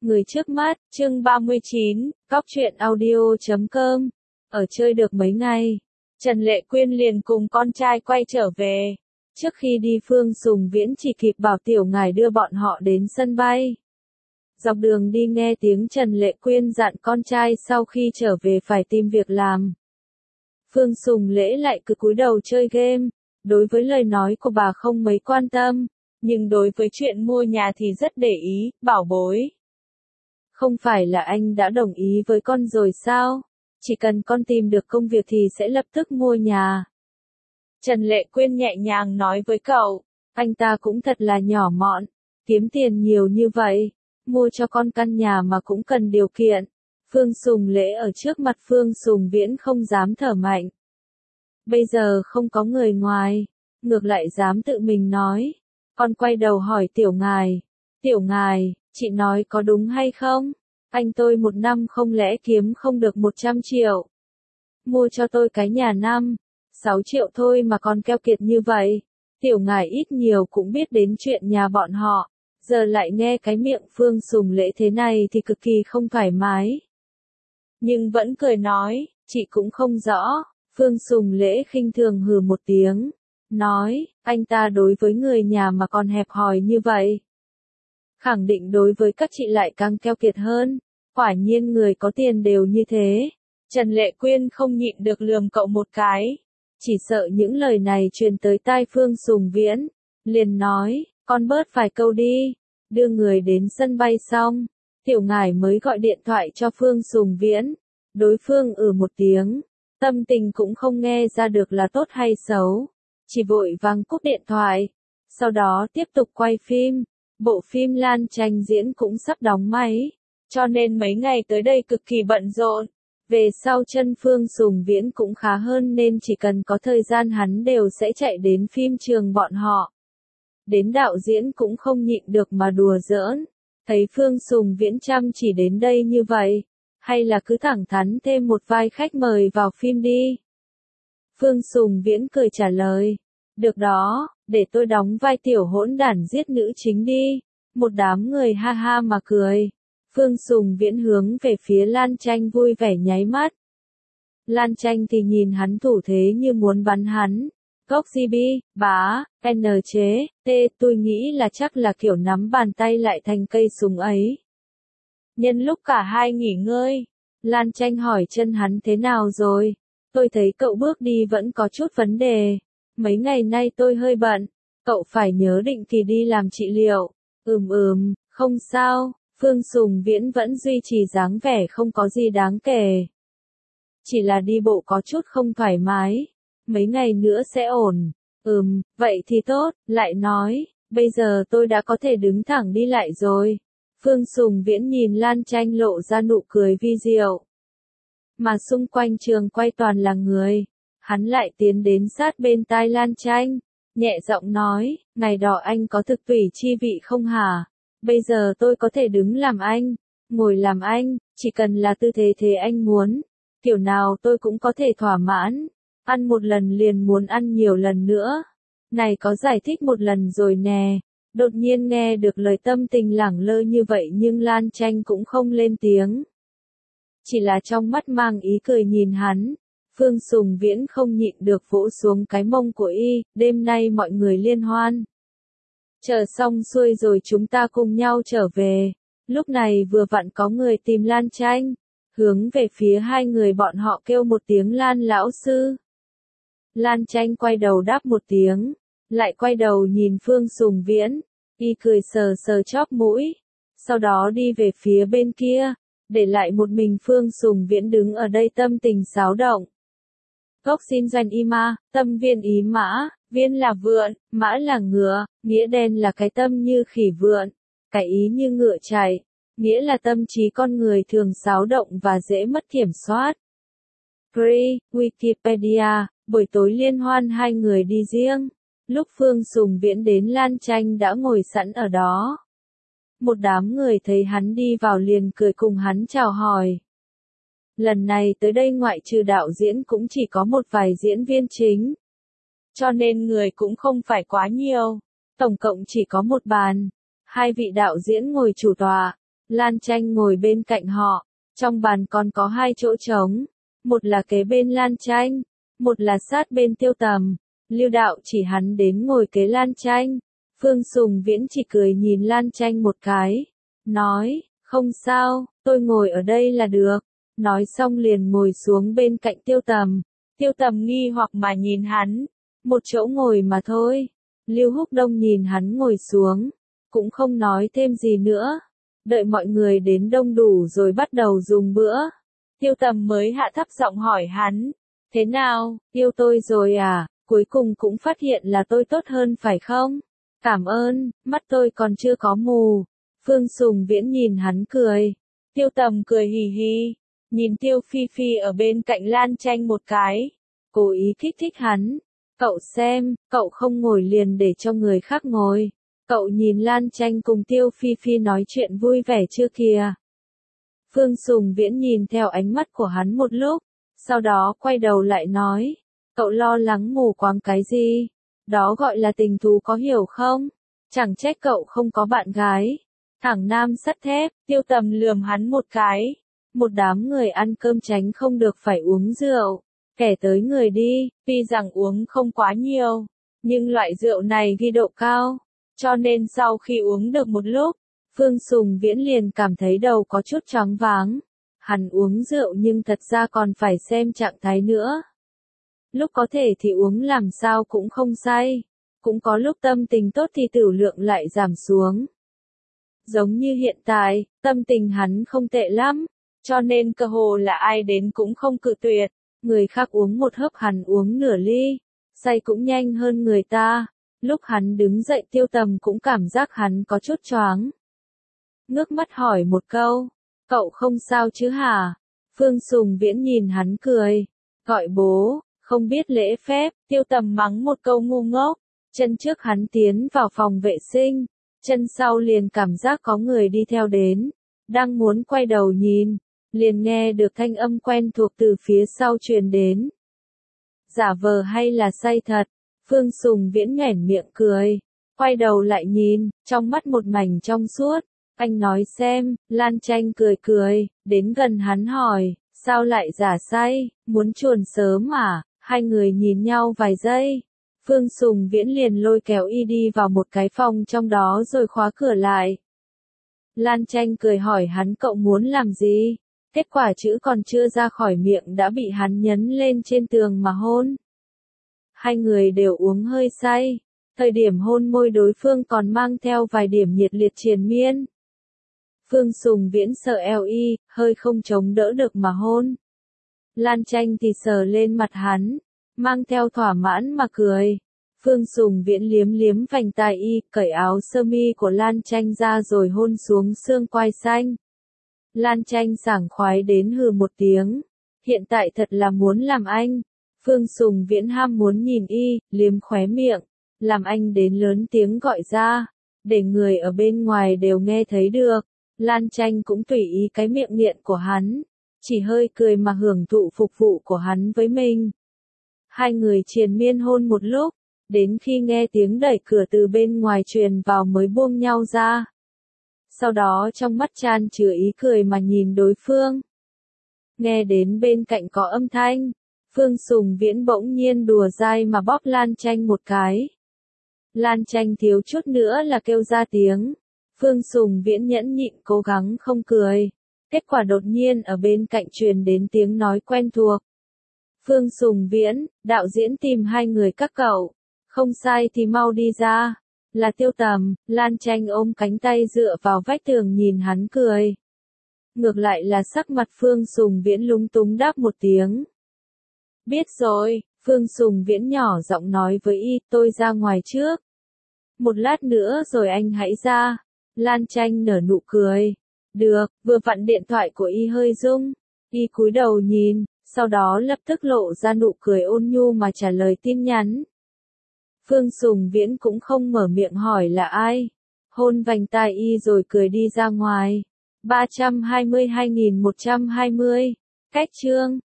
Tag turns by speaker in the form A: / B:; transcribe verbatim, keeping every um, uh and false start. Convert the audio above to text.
A: Người trước mắt, chương ba mươi chín, cóc truyện audio chấm com. Ở chơi được mấy ngày, Trần Lệ Quyên liền cùng con trai quay trở về. Trước khi đi Phương Sùng Viễn chỉ kịp bảo tiểu ngải đưa bọn họ đến sân bay. Dọc đường đi nghe tiếng Trần Lệ Quyên dặn con trai sau khi trở về phải tìm việc làm. Phương Sùng Lễ lại cứ cúi đầu chơi game, đối với lời nói của bà không mấy quan tâm, nhưng đối với chuyện mua nhà thì rất để ý, bảo bối. Không phải là anh đã đồng ý với con rồi sao? Chỉ cần con tìm được công việc thì sẽ lập tức mua nhà. Trần Lệ Quyên nhẹ nhàng nói với cậu, anh ta cũng thật là nhỏ mọn, kiếm tiền nhiều như vậy, mua cho con căn nhà mà cũng cần điều kiện. Phương Sùng Lễ ở trước mặt Phương Sùng Viễn không dám thở mạnh. Bây giờ không có người ngoài, ngược lại dám tự mình nói. Con quay đầu hỏi tiểu ngài, tiểu ngài, chị nói có đúng hay không? Anh tôi một năm không lẽ kiếm không được một trăm triệu. Mua cho tôi cái nhà năm, sáu triệu thôi mà còn keo kiệt như vậy. Tiểu ngài ít nhiều cũng biết đến chuyện nhà bọn họ, giờ lại nghe cái miệng Phương Sùng Lễ thế này thì cực kỳ không thoải mái. Nhưng vẫn cười nói, chị cũng không rõ. Phương Sùng Lễ khinh thường hừ một tiếng, nói, anh ta đối với người nhà mà còn hẹp hòi như vậy. Khẳng định đối với các chị lại càng keo kiệt hơn, quả nhiên người có tiền đều như thế. Trần Lệ Quyên không nhịn được lườm cậu một cái, chỉ sợ những lời này truyền tới tai Phương Sùng Viễn, liền nói, con bớt vài câu đi. Đưa người đến sân bay xong, tiểu ngải mới gọi điện thoại cho Phương Sùng Viễn, đối phương ừ một tiếng, tâm tình cũng không nghe ra được là tốt hay xấu, chỉ vội vàng cúp điện thoại, sau đó tiếp tục quay phim. Bộ phim Lan Tranh diễn cũng sắp đóng máy, cho nên mấy ngày tới đây cực kỳ bận rộn. Về sau chân Phương Sùng Viễn cũng khá hơn nên chỉ cần có thời gian hắn đều sẽ chạy đến phim trường bọn họ. Đến đạo diễn cũng không nhịn được mà đùa giỡn, thấy Phương Sùng Viễn chăm chỉ đến đây như vậy, hay là cứ thẳng thắn thêm một vai khách mời vào phim đi. Phương Sùng Viễn cười trả lời, được đó, để tôi đóng vai tiểu hỗn đản giết nữ chính đi. Một đám người ha ha mà cười. Phương Sùng Viễn hướng về phía Lan Tranh vui vẻ nháy mắt. Lan Tranh thì nhìn hắn thủ thế như muốn bắn hắn. Góc gi bi, bá, N chế, T, tôi nghĩ là chắc là kiểu nắm bàn tay lại thành cây súng ấy. Nhân lúc cả hai nghỉ ngơi, Lan Tranh hỏi chân hắn thế nào rồi. Tôi thấy cậu bước đi vẫn có chút vấn đề. Mấy ngày nay tôi hơi bận, cậu phải nhớ định kỳ đi làm trị liệu. Ừm ừm, không sao. Phương Sùng Viễn vẫn duy trì dáng vẻ không có gì đáng kể. Chỉ là đi bộ có chút không thoải mái. Mấy ngày nữa sẽ ổn. Ừm, vậy thì tốt, lại nói, bây giờ tôi đã có thể đứng thẳng đi lại rồi. Phương Sùng Viễn nhìn Lan Tranh lộ ra nụ cười vi diệu. Mà xung quanh trường quay toàn là người. Hắn lại tiến đến sát bên tai Lan Tranh, nhẹ giọng nói, ngày đó anh có thực tủy chi vị không hả? Bây giờ tôi có thể đứng làm anh, ngồi làm anh, chỉ cần là tư thế thế anh muốn, kiểu nào tôi cũng có thể thỏa mãn, ăn một lần liền muốn ăn nhiều lần nữa. Này có giải thích một lần rồi nè. Đột nhiên nghe được lời tâm tình lẳng lơ như vậy nhưng Lan Tranh cũng không lên tiếng. Chỉ là trong mắt mang ý cười nhìn hắn. Phương Sùng Viễn không nhịn được vỗ xuống cái mông của y, đêm nay mọi người liên hoan. Chờ xong xuôi rồi chúng ta cùng nhau trở về. Lúc này vừa vặn có người tìm Lan Tranh, hướng về phía hai người bọn họ kêu một tiếng Lan lão sư. Lan Tranh quay đầu đáp một tiếng, lại quay đầu nhìn Phương Sùng Viễn, y cười sờ sờ chóp mũi, sau đó đi về phía bên kia, để lại một mình Phương Sùng Viễn đứng ở đây tâm tình xáo động. Gốc xin doanh y ma, tâm viên ý mã, viên là vượn, mã là ngựa, nghĩa đen là cái tâm như khỉ vượn, cái ý như ngựa chạy, nghĩa là tâm trí con người thường xáo động và dễ mất kiểm soát. Free, Wikipedia, buổi tối liên hoan hai người đi riêng, lúc Phương Sùng Viễn đến Lan Tranh đã ngồi sẵn ở đó. Một đám người thấy hắn đi vào liền cười cùng hắn chào hỏi. Lần này tới đây ngoại trừ đạo diễn cũng chỉ có một vài diễn viên chính. Cho nên người cũng không phải quá nhiều. Tổng cộng chỉ có một bàn. Hai vị đạo diễn ngồi chủ tọa. Lan Tranh ngồi bên cạnh họ, trong bàn còn có hai chỗ trống, một là kế bên Lan Tranh, một là sát bên Tiêu Tầm. Lưu Đạo chỉ hắn đến ngồi kế Lan Tranh, Phương Sùng Viễn chỉ cười nhìn Lan Tranh một cái, nói, không sao, tôi ngồi ở đây là được, nói xong liền ngồi xuống bên cạnh Tiêu Tầm. Tiêu Tầm nghi hoặc mà nhìn hắn, một chỗ ngồi mà thôi. Lưu Húc Đông nhìn hắn ngồi xuống, cũng không nói thêm gì nữa, đợi mọi người đến đông đủ rồi bắt đầu dùng bữa. Tiêu Tầm mới hạ thấp giọng hỏi hắn, thế nào, yêu tôi rồi à, cuối cùng cũng phát hiện là tôi tốt hơn phải không? Cảm ơn, mắt tôi còn chưa có mù. Phương Sùng Viễn nhìn hắn cười. Tiêu Tầm cười hì hì, nhìn Tiêu Phi Phi ở bên cạnh Lan Tranh một cái, cố ý kích thích hắn. Cậu xem, cậu không ngồi liền để cho người khác ngồi. Cậu nhìn Lan Tranh cùng Tiêu Phi Phi nói chuyện vui vẻ chưa kìa. Phương Sùng Viễn nhìn theo ánh mắt của hắn một lúc, sau đó quay đầu lại nói, cậu lo lắng mù quáng cái gì? Đó gọi là tình thú có hiểu không? Chẳng trách cậu không có bạn gái. Thẳng nam sắt thép, Tiêu Tầm lườm hắn một cái. Một đám người ăn cơm tránh không được phải uống rượu. Kẻ tới người đi, tuy rằng uống không quá nhiều, nhưng loại rượu này ghi độ cao. Cho nên sau khi uống được một lúc, Phương Sùng Viễn liền cảm thấy đầu có chút choáng váng. Hắn uống rượu nhưng thật ra còn phải xem trạng thái nữa. Lúc có thể thì uống làm sao cũng không say, cũng có lúc tâm tình tốt thì tửu lượng lại giảm xuống. Giống như hiện tại, tâm tình hắn không tệ lắm, cho nên cơ hồ là ai đến cũng không cự tuyệt, người khác uống một hớp hắn uống nửa ly, say cũng nhanh hơn người ta. Lúc hắn đứng dậy Tiêu Tầm cũng cảm giác hắn có chút choáng. Ngước mắt hỏi một câu, cậu không sao chứ hả? Phương Sùng Viễn nhìn hắn cười, gọi bố, không biết lễ phép. Tiêu Tầm mắng một câu ngu ngốc, chân trước hắn tiến vào phòng vệ sinh, chân sau liền cảm giác có người đi theo đến, đang muốn quay đầu nhìn, liền nghe được thanh âm quen thuộc từ phía sau truyền đến. Giả vờ hay là say thật? Phương Sùng Viễn nhoẻn miệng cười, quay đầu lại nhìn, trong mắt một mảnh trong suốt. Anh nói xem, Lan Tranh cười cười, đến gần hắn hỏi, sao lại giả say, muốn chuồn sớm à? Hai người nhìn nhau vài giây. Phương Sùng Viễn liền lôi kéo y đi vào một cái phòng trong đó rồi khóa cửa lại. Lan Tranh cười hỏi hắn cậu muốn làm gì? Kết quả chữ còn chưa ra khỏi miệng đã bị hắn nhấn lên trên tường mà hôn. Hai người đều uống hơi say, thời điểm hôn môi đối phương còn mang theo vài điểm nhiệt liệt triền miên. Phương Sùng Viễn sợ eo y, hơi không chống đỡ được mà hôn. Lan Tranh thì sờ lên mặt hắn, mang theo thỏa mãn mà cười. Phương Sùng Viễn liếm liếm vành tai y, cởi áo sơ mi của Lan Tranh ra rồi hôn xuống xương quai xanh. Lan Tranh sảng khoái đến hừ một tiếng. Hiện tại thật là muốn làm anh. Phương Sùng Viễn ham muốn nhìn y, liếm khóe miệng, làm anh đến lớn tiếng gọi ra, để người ở bên ngoài đều nghe thấy được. Lan Tranh cũng tùy ý cái miệng nghiện của hắn, chỉ hơi cười mà hưởng thụ phục vụ của hắn với mình. Hai người triền miên hôn một lúc, đến khi nghe tiếng đẩy cửa từ bên ngoài truyền vào mới buông nhau ra. Sau đó trong mắt chan chứa ý cười mà nhìn đối phương. Nghe đến bên cạnh có âm thanh, Phương Sùng Viễn bỗng nhiên đùa dai mà bóp Lan Tranh một cái. Lan Tranh thiếu chút nữa là kêu ra tiếng. Phương Sùng Viễn nhẫn nhịn cố gắng không cười. Kết quả đột nhiên ở bên cạnh truyền đến tiếng nói quen thuộc. Phương Sùng Viễn, đạo diễn tìm hai người các cậu. Không sai thì mau đi ra. Là Tiêu Tầm. Lan Tranh ôm cánh tay dựa vào vách tường nhìn hắn cười. Ngược lại là sắc mặt Phương Sùng Viễn lúng túng đáp một tiếng. Biết rồi, Phương Sùng Viễn nhỏ giọng nói với y, tôi ra ngoài trước. Một lát nữa rồi anh hãy ra. Lan Tranh nở nụ cười. Được, vừa vặn điện thoại của y hơi rung. Y cúi đầu nhìn, sau đó lập tức lộ ra nụ cười ôn nhu mà trả lời tin nhắn. Phương Sùng Viễn cũng không mở miệng hỏi là ai. Hôn vành tai y rồi cười đi ra ngoài. ba trăm hai mươi hai nghìn một trăm hai mươi. Cách chương.